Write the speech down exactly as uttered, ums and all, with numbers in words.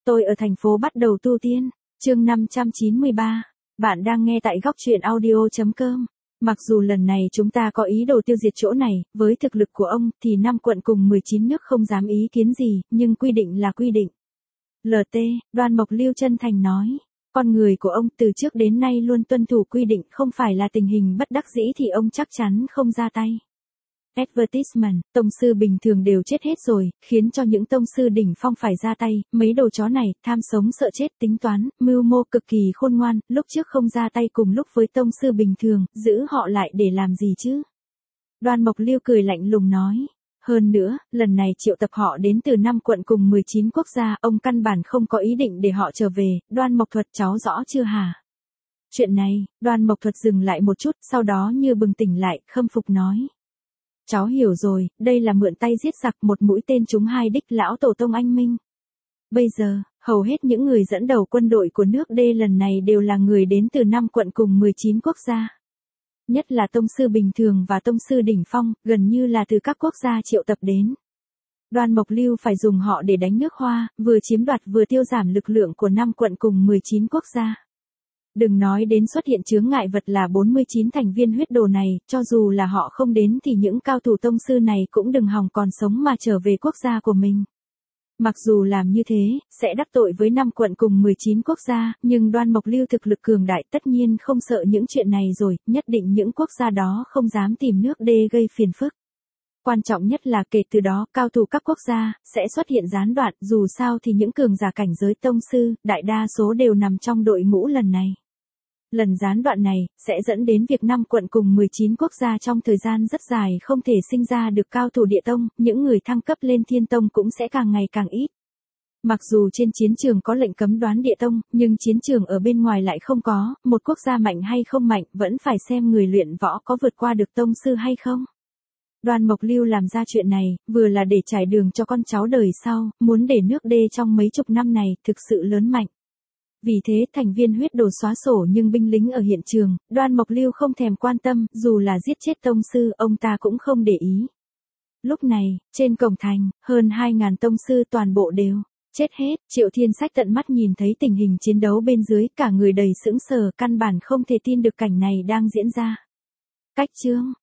Tôi ở thành phố bắt đầu tu tiên. Chương năm trăm chín mươi ba. Bạn đang nghe tại góc truyện audio chấm com. Mặc dù lần này chúng ta có ý đồ tiêu diệt chỗ này, với thực lực của ông thì năm quận cùng mười chín nước không dám ý kiến gì, nhưng quy định là quy định. lờ tê, Đoan Mộc Lưu chân thành nói. Con người của ông từ trước đến nay luôn tuân thủ quy định, không phải là tình hình bất đắc dĩ thì ông chắc chắn không ra tay. Advertisement, tông sư bình thường đều chết hết rồi, khiến cho những tông sư đỉnh phong phải ra tay, mấy đồ chó này, tham sống sợ chết, tính toán, mưu mô cực kỳ khôn ngoan, lúc trước không ra tay cùng lúc với tông sư bình thường, giữ họ lại để làm gì chứ? Đoan Mộc Lưu cười lạnh lùng nói. Hơn nữa, lần này triệu tập họ đến từ năm quận cùng mười chín quốc gia, ông căn bản không có ý định để họ trở về, Đoan Mộc Thuật cháu rõ chưa hả? Chuyện này, Đoan Mộc Thuật dừng lại một chút, sau đó như bừng tỉnh lại, khâm phục nói. Cháu hiểu rồi, đây là mượn tay giết giặc, một mũi tên trúng hai đích, lão tổ tông anh minh. Bây giờ, hầu hết những người dẫn đầu quân đội của nước D lần này đều là người đến từ năm quận cùng mười chín quốc gia. Nhất là tông sư bình thường và tông sư đỉnh phong, gần như là từ các quốc gia triệu tập đến. Đoan Mộc Lưu phải dùng họ để đánh nước Hoa, vừa chiếm đoạt vừa tiêu giảm lực lượng của năm quận cùng mười chín quốc gia. Đừng nói đến xuất hiện chướng ngại vật là bốn mươi chín thành viên huyết đồ này, cho dù là họ không đến thì những cao thủ tông sư này cũng đừng hòng còn sống mà trở về quốc gia của mình. Mặc dù làm như thế, sẽ đắc tội với năm quận cùng mười chín quốc gia, nhưng Đoan Mộc Lưu thực lực cường đại tất nhiên không sợ những chuyện này rồi, nhất định những quốc gia đó không dám tìm nước D gây phiền phức. Quan trọng nhất là kể từ đó, cao thủ các quốc gia, sẽ xuất hiện gián đoạn, dù sao thì những cường giả cảnh giới tông sư, đại đa số đều nằm trong đội ngũ lần này. Lần gián đoạn này, sẽ dẫn đến việc năm quận cùng mười chín quốc gia trong thời gian rất dài không thể sinh ra được cao thủ địa tông, những người thăng cấp lên thiên tông cũng sẽ càng ngày càng ít. Mặc dù trên chiến trường có lệnh cấm đoán địa tông, nhưng chiến trường ở bên ngoài lại không có, một quốc gia mạnh hay không mạnh, vẫn phải xem người luyện võ có vượt qua được tông sư hay không. Đoan Mộc Lưu làm ra chuyện này, vừa là để trải đường cho con cháu đời sau, muốn để nước D trong mấy chục năm này thực sự lớn mạnh. Vì thế thành viên huyết đồ xóa sổ nhưng binh lính ở hiện trường, Đoan Mộc Lưu không thèm quan tâm, dù là giết chết tông sư, ông ta cũng không để ý. Lúc này, trên cổng thành, hơn hai ngàn tông sư toàn bộ đều chết hết, Triệu Thiên Sách tận mắt nhìn thấy tình hình chiến đấu bên dưới, cả người đầy sững sờ, căn bản không thể tin được cảnh này đang diễn ra. Cách chương,